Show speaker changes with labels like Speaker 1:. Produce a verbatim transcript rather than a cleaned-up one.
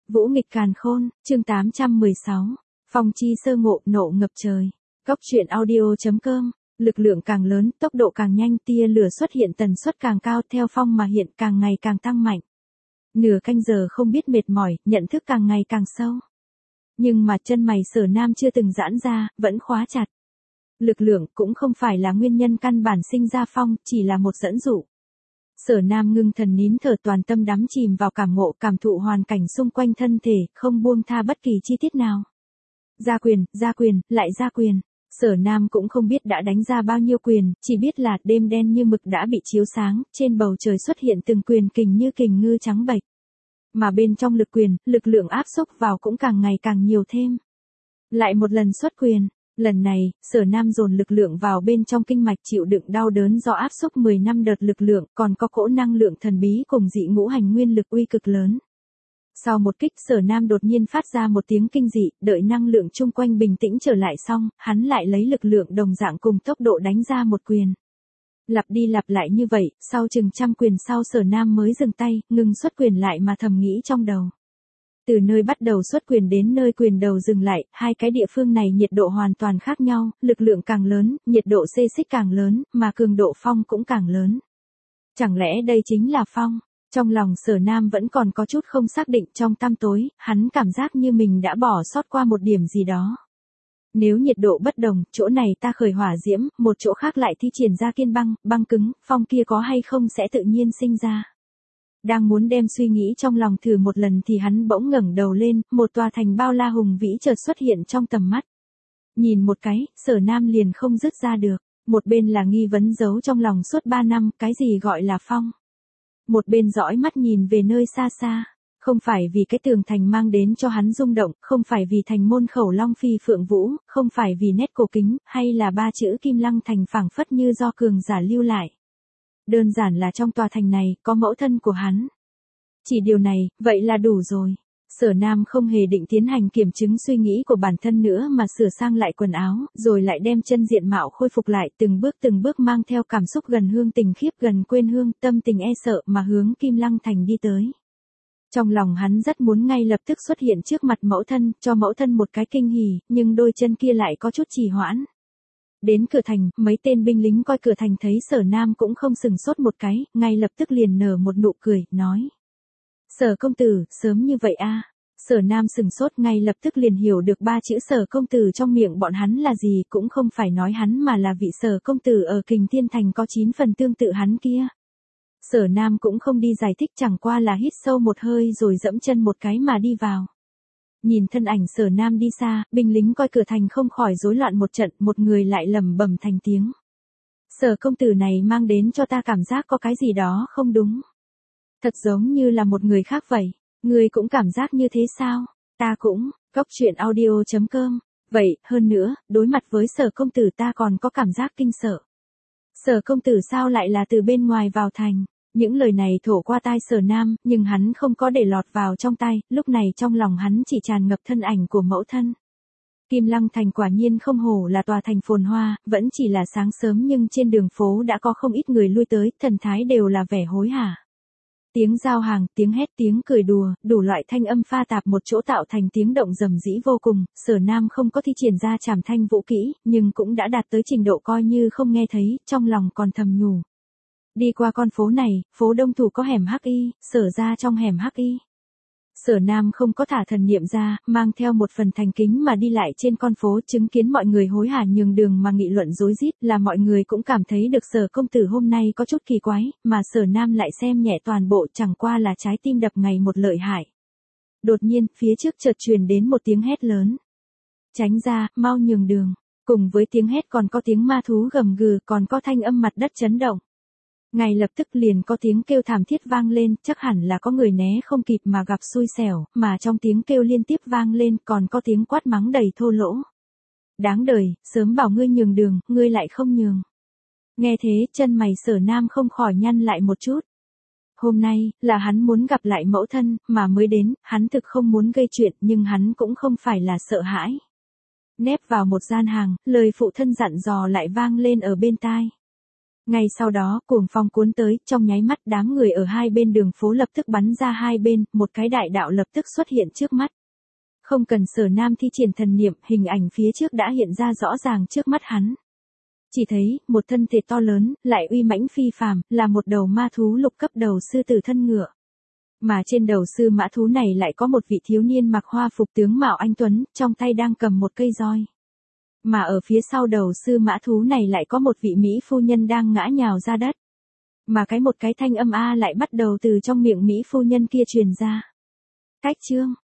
Speaker 1: Vũ nghịch càn khôn, chương tám trăm mười sáu. Phong chi sơ ngộ, nộ ngập trời. Cóc truyện audio.com. Lực lượng càng lớn, tốc độ càng nhanh, tia lửa xuất hiện tần suất càng cao, theo phong mà hiện càng ngày càng tăng mạnh. Nửa canh giờ không biết mệt mỏi, nhận thức càng ngày càng sâu. Nhưng mà chân mày Sở Nam chưa từng giãn ra, vẫn khóa chặt. Lực lượng cũng không phải là nguyên nhân căn bản sinh ra phong, chỉ là một dẫn dụ. Sở Nam ngưng thần nín thở, toàn tâm đắm chìm vào cảm ngộ, cảm thụ hoàn cảnh xung quanh thân thể, không buông tha bất kỳ chi tiết nào. Ra quyền, ra quyền, lại ra quyền. Sở Nam cũng không biết đã đánh ra bao nhiêu quyền, chỉ biết là đêm đen như mực đã bị chiếu sáng, trên bầu trời xuất hiện từng quyền kình như kình ngư trắng bệch. Mà bên trong lực quyền, lực lượng áp xúc vào cũng càng ngày càng nhiều thêm. Lại một lần xuất quyền. Lần này, Sở Nam dồn lực lượng vào bên trong kinh mạch, chịu đựng đau đớn do áp xúc mười năm đợt lực lượng, còn có cỗ năng lượng thần bí cùng dị ngũ hành nguyên lực uy cực lớn. Sau một kích, Sở Nam đột nhiên phát ra một tiếng kinh dị, đợi năng lượng chung quanh bình tĩnh trở lại xong, hắn lại lấy lực lượng đồng dạng cùng tốc độ đánh ra một quyền. Lặp đi lặp lại như vậy, sau chừng trăm quyền sau Sở Nam mới dừng tay, ngừng xuất quyền lại mà thầm nghĩ trong đầu. Từ nơi bắt đầu xuất quyền đến nơi quyền đầu dừng lại, hai cái địa phương này nhiệt độ hoàn toàn khác nhau, lực lượng càng lớn, nhiệt độ xê xích càng lớn, mà cường độ phong cũng càng lớn. Chẳng lẽ đây chính là phong? Trong lòng Sở Nam vẫn còn có chút không xác định, trong tăm tối, hắn cảm giác như mình đã bỏ sót qua một điểm gì đó. Nếu nhiệt độ bất đồng, chỗ này ta khởi hỏa diễm, một chỗ khác lại thi triển ra kiên băng, băng cứng, phong kia có hay không sẽ tự nhiên sinh ra. Đang muốn đem suy nghĩ trong lòng thử một lần thì hắn bỗng ngẩng đầu lên, một tòa thành bao la hùng vĩ chợt xuất hiện trong tầm mắt. Nhìn một cái, Sở Nam liền không dứt ra được, một bên là nghi vấn giấu trong lòng suốt ba năm, cái gì gọi là phong. Một bên dõi mắt nhìn về nơi xa xa, không phải vì cái tường thành mang đến cho hắn rung động, không phải vì thành môn khẩu long phi phượng vũ, không phải vì nét cổ kính, hay là ba chữ Kim Lăng Thành phảng phất như do cường giả lưu lại. Đơn giản là trong tòa thành này, có mẫu thân của hắn. Chỉ điều này, vậy là đủ rồi. Sở Nam không hề định tiến hành kiểm chứng suy nghĩ của bản thân nữa mà sửa sang lại quần áo, rồi lại đem chân diện mạo khôi phục lại, từng bước từng bước mang theo cảm xúc gần hương tình khiếp gần quên hương, tâm tình e sợ mà hướng Kim Lăng Thành đi tới. Trong lòng hắn rất muốn ngay lập tức xuất hiện trước mặt mẫu thân, cho mẫu thân một cái kinh hỉ, nhưng đôi chân kia lại có chút trì hoãn. Đến cửa thành, mấy tên binh lính coi cửa thành thấy Sở Nam cũng không sừng sốt một cái, ngay lập tức liền nở một nụ cười, nói. Sở công tử, sớm như vậy a? Sở Nam sừng sốt, ngay lập tức liền hiểu được ba chữ Sở công tử trong miệng bọn hắn là gì, cũng không phải nói hắn mà là vị Sở công tử ở Kình Thiên Thành có chín phần tương tự hắn kia. Sở Nam cũng không đi giải thích, chẳng qua là hít sâu một hơi rồi dẫm chân một cái mà đi vào. Nhìn thân ảnh Sở Nam đi xa, binh lính coi cửa thành không khỏi rối loạn một trận, một người lại lẩm bẩm thành tiếng. Sở công tử này mang đến cho ta cảm giác có cái gì đó không đúng. Thật giống như là một người khác vậy. Ngươi cũng cảm giác như thế sao? Ta cũng. Cóc truyện audio.com. Vậy, hơn nữa, đối mặt với Sở công tử ta còn có cảm giác kinh sợ. Sở công tử sao lại là từ bên ngoài vào thành? Những lời này thổ qua tai Sở Nam, nhưng hắn không có để lọt vào trong tai, lúc này trong lòng hắn chỉ tràn ngập thân ảnh của mẫu thân. Kim Lăng Thành quả nhiên không hổ là tòa thành phồn hoa, vẫn chỉ là sáng sớm nhưng trên đường phố đã có không ít người lui tới, thần thái đều là vẻ hối hả. Tiếng giao hàng, tiếng hét, tiếng cười đùa, đủ loại thanh âm pha tạp một chỗ tạo thành tiếng động rầm rĩ vô cùng. Sở Nam không có thi triển ra trảm thanh vũ kỹ, nhưng cũng đã đạt tới trình độ coi như không nghe thấy, trong lòng còn thầm nhủ. Đi qua con phố này, phố đông thủ có hẻm hắc y, Sở ra trong hẻm hắc y. Sở Nam không có thả thần niệm ra, mang theo một phần thành kính mà đi lại trên con phố, chứng kiến mọi người hối hả nhường đường mà nghị luận rối rít, là mọi người cũng cảm thấy được Sở công tử hôm nay có chút kỳ quái, mà Sở Nam lại xem nhẹ toàn bộ, chẳng qua là trái tim đập ngày một lợi hại. Đột nhiên, phía trước chợt truyền đến một tiếng hét lớn. Tránh ra, mau nhường đường. Cùng với tiếng hét còn có tiếng ma thú gầm gừ, còn có thanh âm mặt đất chấn động. Ngay lập tức liền có tiếng kêu thảm thiết vang lên, chắc hẳn là có người né không kịp mà gặp xui xẻo, mà trong tiếng kêu liên tiếp vang lên còn có tiếng quát mắng đầy thô lỗ. Đáng đời, sớm bảo ngươi nhường đường, ngươi lại không nhường. Nghe thế, chân mày Sở Nam không khỏi nhăn lại một chút. Hôm nay, là hắn muốn gặp lại mẫu thân, mà mới đến, hắn thực không muốn gây chuyện nhưng hắn cũng không phải là sợ hãi. Nép vào một gian hàng, lời phụ thân dặn dò lại vang lên ở bên tai. Ngay sau đó, cuồng phong cuốn tới, trong nháy mắt đám người ở hai bên đường phố lập tức bắn ra hai bên, một cái đại đạo lập tức xuất hiện trước mắt. Không cần Sở Nam thi triển thần niệm, hình ảnh phía trước đã hiện ra rõ ràng trước mắt hắn. Chỉ thấy, một thân thể to lớn, lại uy mãnh phi phàm, là một đầu ma thú lục cấp đầu sư tử thân ngựa. Mà trên đầu sư mã thú này lại có một vị thiếu niên mặc hoa phục tướng mạo anh tuấn, trong tay đang cầm một cây roi. Mà ở phía sau đầu sư mã thú này lại có một vị mỹ phu nhân đang ngã nhào ra đất. Mà cái một cái thanh âm A lại bắt đầu từ trong miệng mỹ phu nhân kia truyền ra. Cách chương,